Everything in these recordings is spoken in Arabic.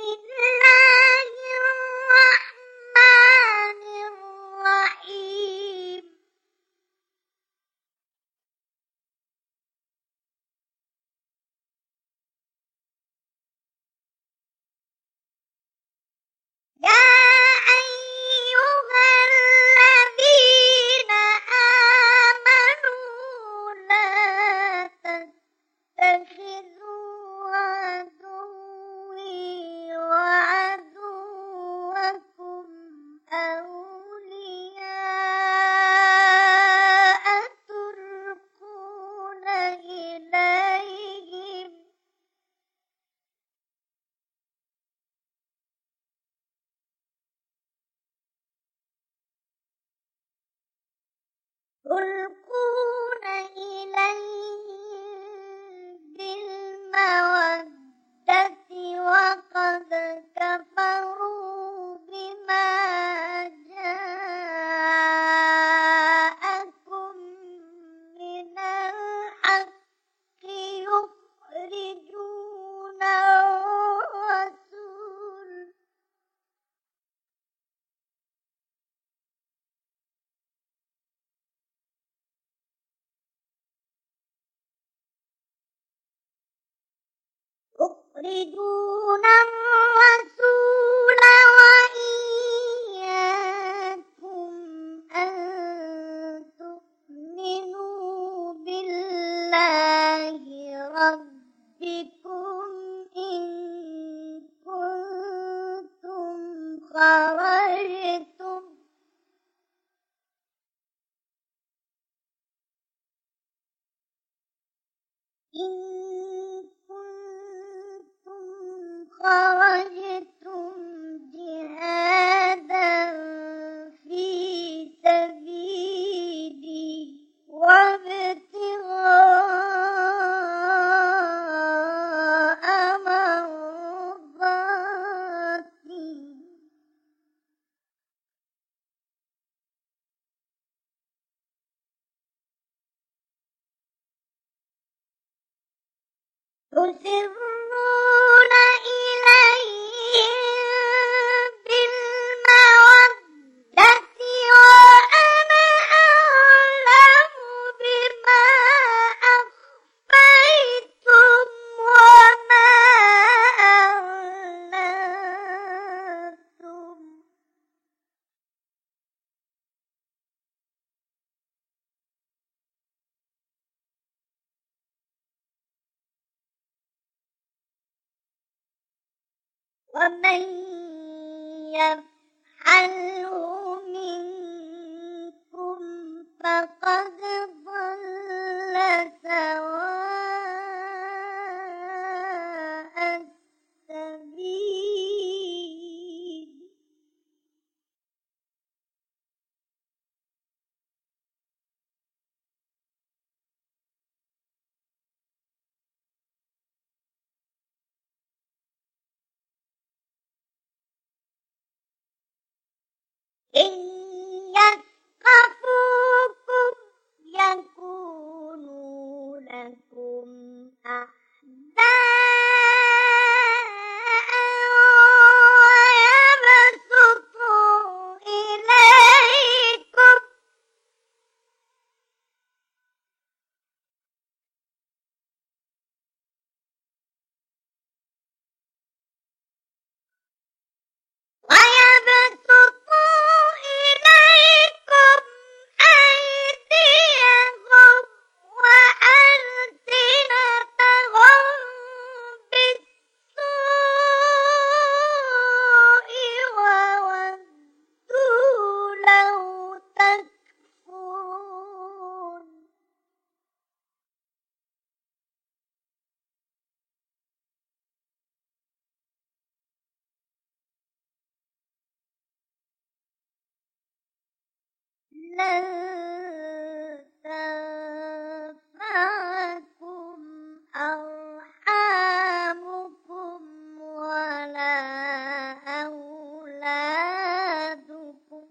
الله الرحمن الرحيم يا أيها الذين آمنوا لا تتخذوا عدوي وعدوكم أولياء تلقون إليهم بالمودة وقد كفروا بما جاءكم من الحق يخرجون الرسول وإياكم أن تؤمنوا بالله ربكم إن كنتم خرجتم جهادا في سبيلي وابتغاء مرضاتي تسرون إليهم بالمودة وأنا أعلم بما أخفيتم وما أعلنتم ومن يفعله منكم فقد ضل سواء السبيل إن يثقفوكم يكونوا لكم أعداء ويبسطوا إليكم أيديهم وألسنتهم بالسوء وودوا لو تكفرون لن تنفعكم أرحامكم ولا أولادكم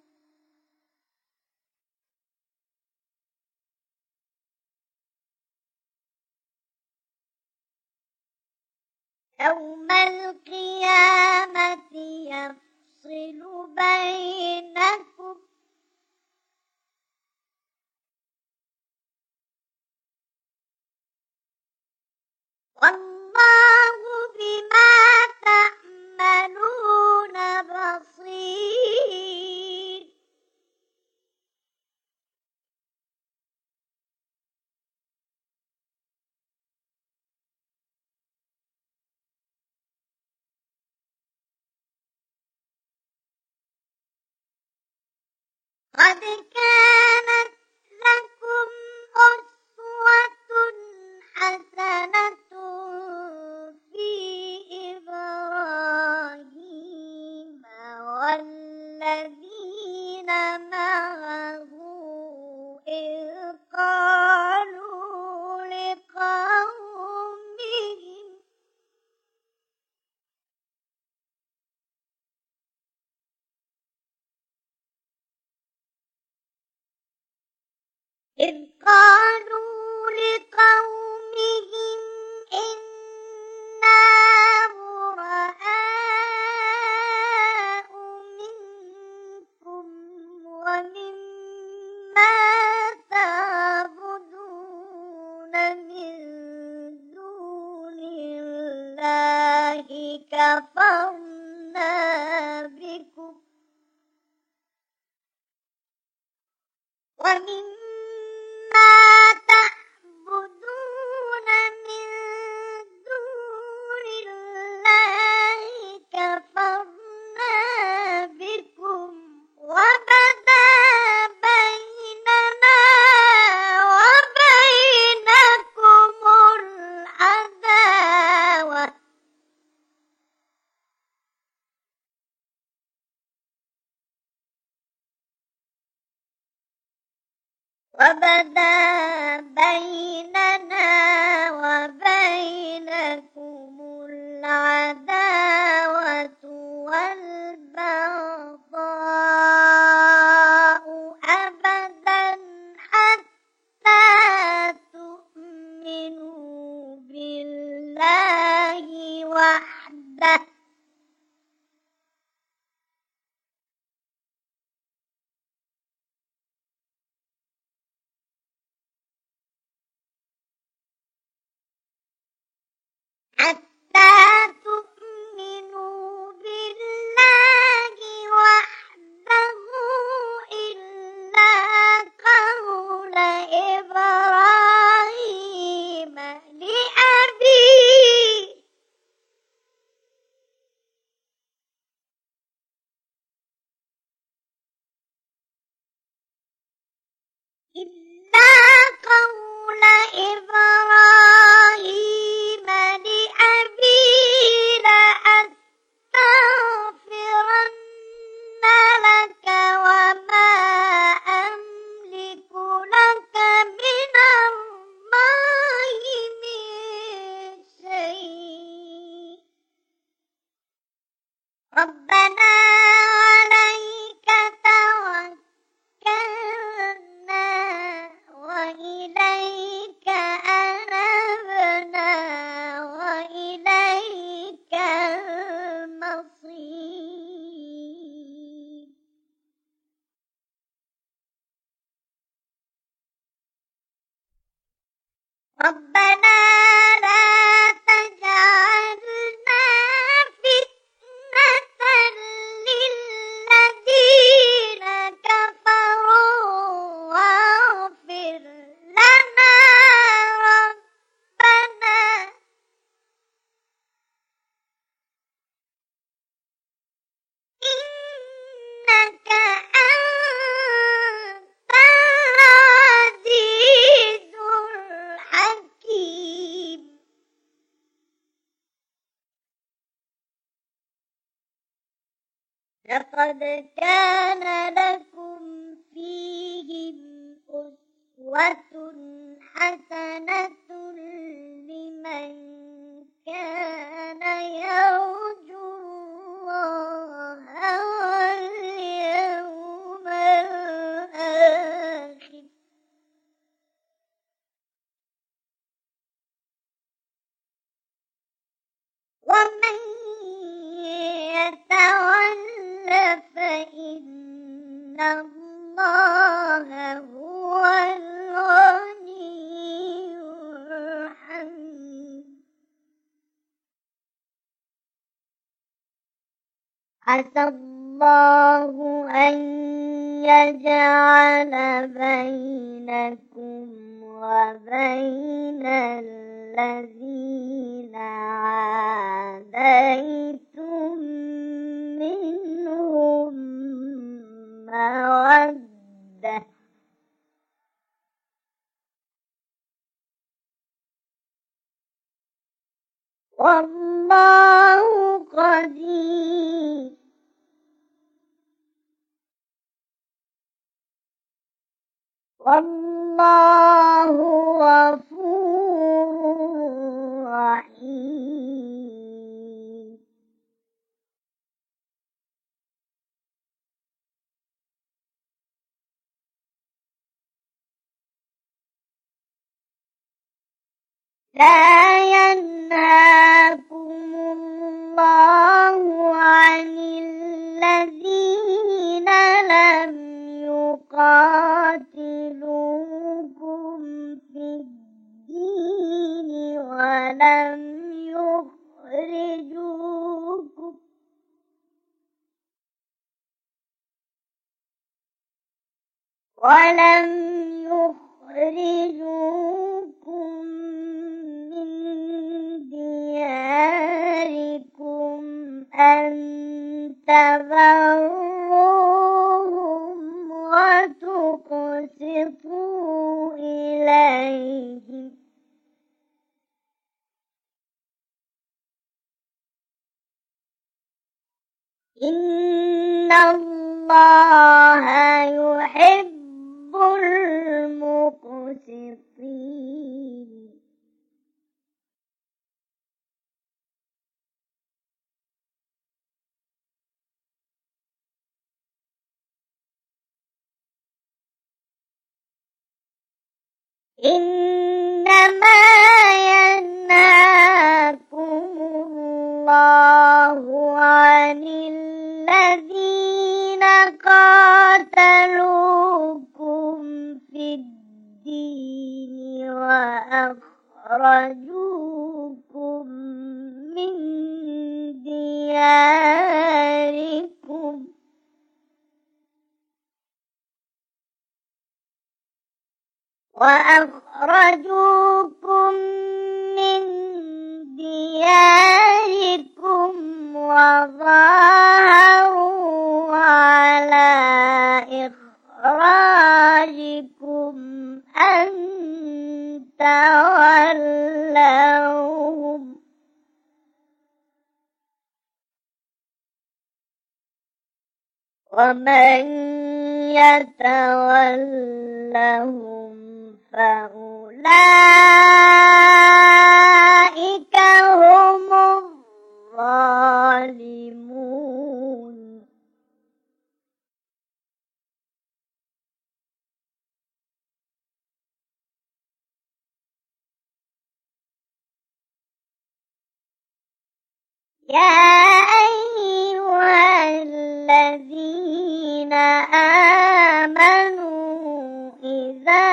يوم القيامة يفصل بينكم والله بما تعملون بصير قد كانت لكم أسوة حسنة في إبراهيم والذين معه إذ قالوا لقومهم إنا براء منكم ومما تعبدون من دون الله كفرنا بكم ومما تعبدون من دون الله كفرنا بكم وبدا بيننا وبينكم العداوة والبغضاء أبدا حتى تؤمنوا بالله وحده حتى تؤمنوا بالله وحده إلا قول إبراهيم لأبيه إلا قول إبراهيم لأبيه لأستغفرن لك وما أملك لك من الله من شيء ربنا عليك توكلنا وإليك أنبنا وإليك المصير ربنا لا تجعلنا فتنة للذين كفروا واغفر لنا ربنا إنك أنت العزيز الحكيم لقد كان لكم فيهم أسوة حسنة لمن كان يرجو الله واليوم الآخر ومن يتول فإن الله هو الغني الحميد عسى الله أن يجعل بينكم وبين الذين عاديتم منهم مودة والله قدير والله غفور رحيم لا ينهاكم الله عن الذين لم يقاتلوكم في الدين ولم يخرجوكم من دياركم أن تبروهم وتقسطوا إليهم إن الله يحب المقسطين إنما ينهاكم الله عن الذين قاتلوكم في الدين وأخرجوكم من دياركم وظاهروا على إخراجكم أن تولوهم ومن يتولهم فأولئك هم الظالمون يا أيها الذين آمنوا إذا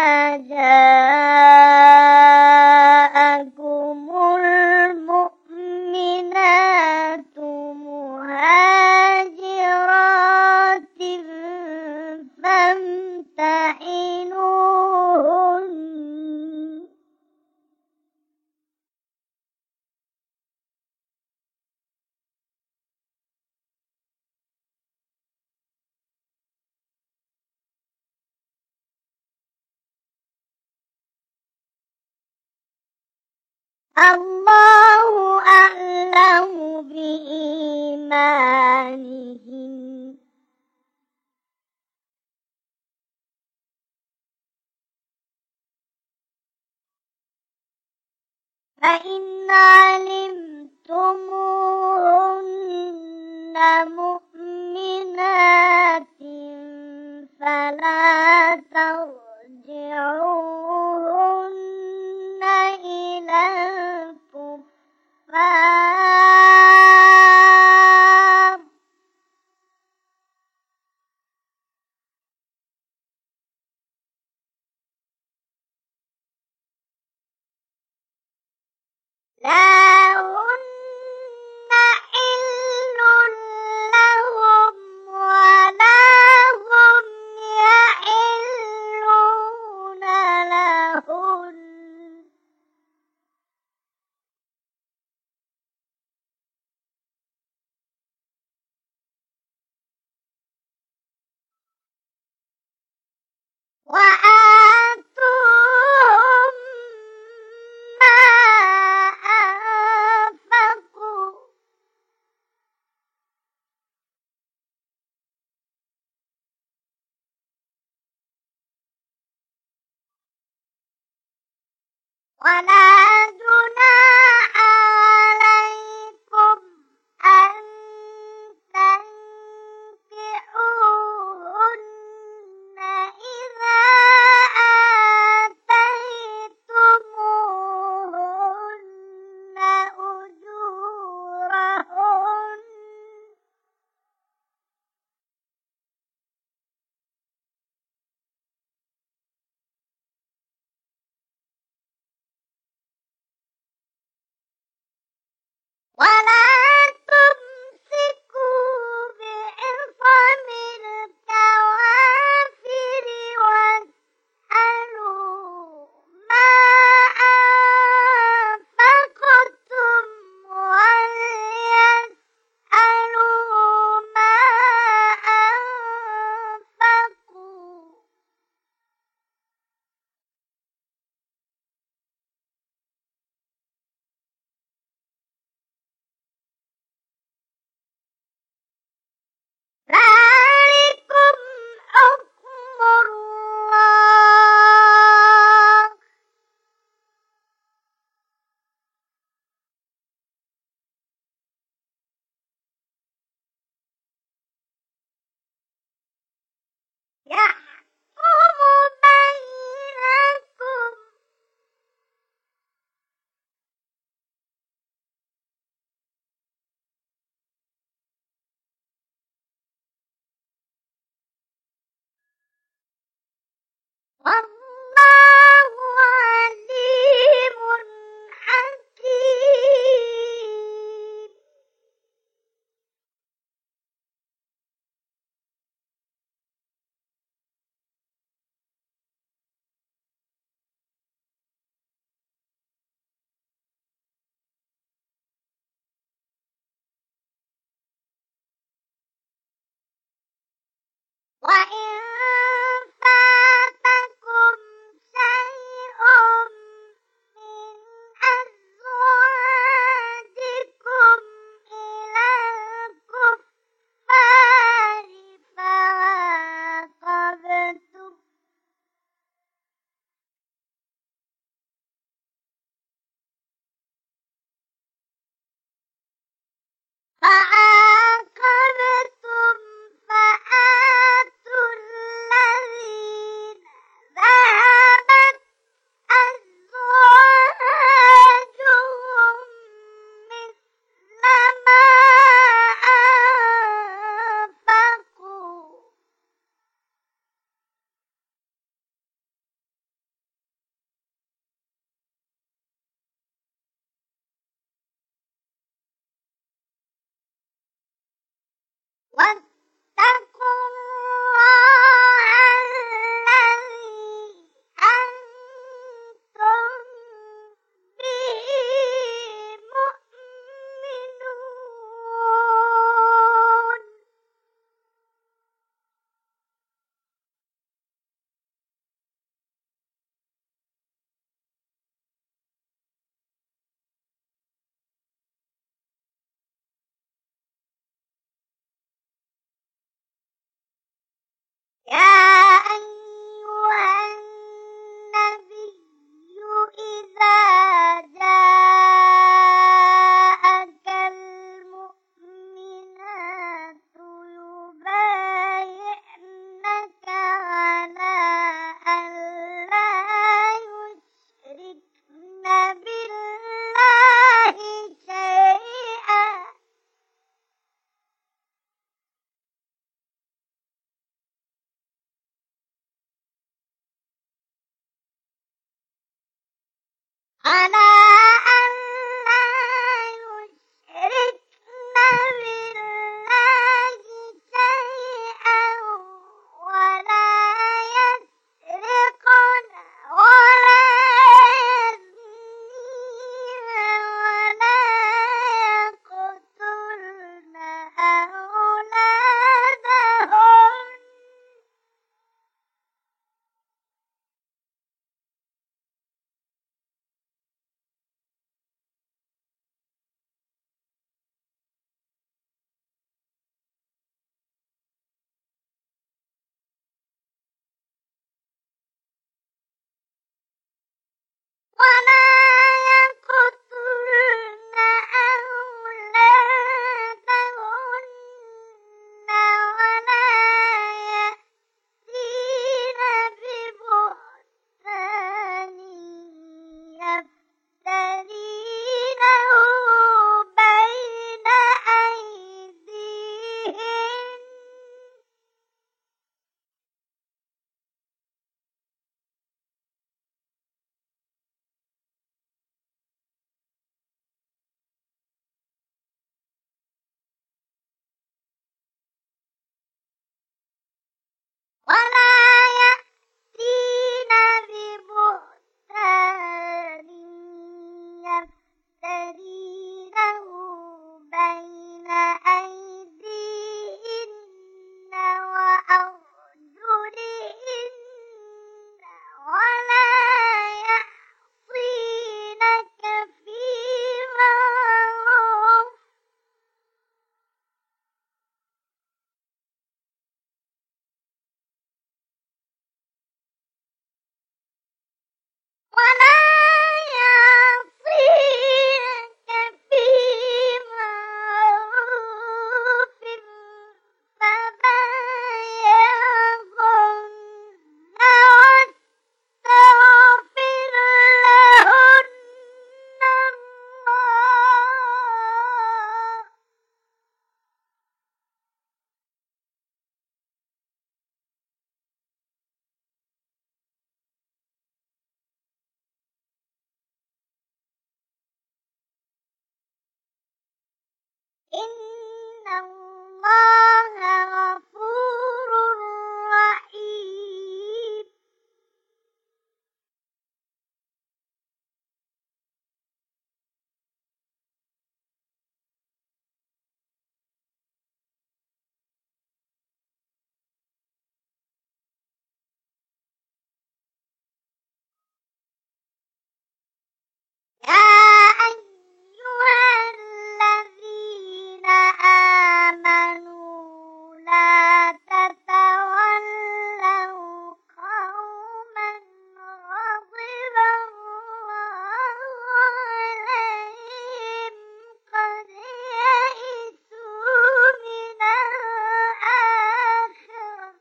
جاءكم المؤمنات مهاجرات فامتحنوهن الله أعلم بإيمانهم فإن علمتموهن مؤمنات فلا ترجعوهن إلى الكفار ولا جناح عليكم أن تنكحوهن إذا آتيتموهن أجورهن ولا تمسكوا بعصم الكوافر واسألوا ما أنفقتم وليسألوا ما أنفقوا ذلكم حكم الله يحكم بينكم والله عليم حكيم وإن فاتكم شيء من أزواجكم إلى الكفار فعاقبتم فآتوا الذين ذهبت أزواجهم مثل ما أنفقوا واتقوا الله الذي أنتم به مؤمنون يا أيها النبي إذا جاءك المؤمنات يبايعنك على أن لا يشركن بالله شيئا على أن لا يشركن بالله شيئا ولا يسرقن ولا يزنين ولا يقتلن أولادهن ولا ولا يأتين ببهتان يفترينه بين أيديهن وأرجلهن ولا يعصينك في معروف ولا يعصينك في معروف فبايعهن واستغفر لهن الله إن الله غفور رحيم يا أيها الذين آمنوا لا تتولوا قوما غضب الله عليهم قد يئسوا من الآخرة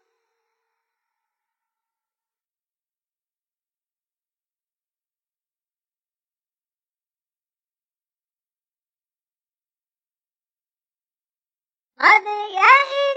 قد يئسوا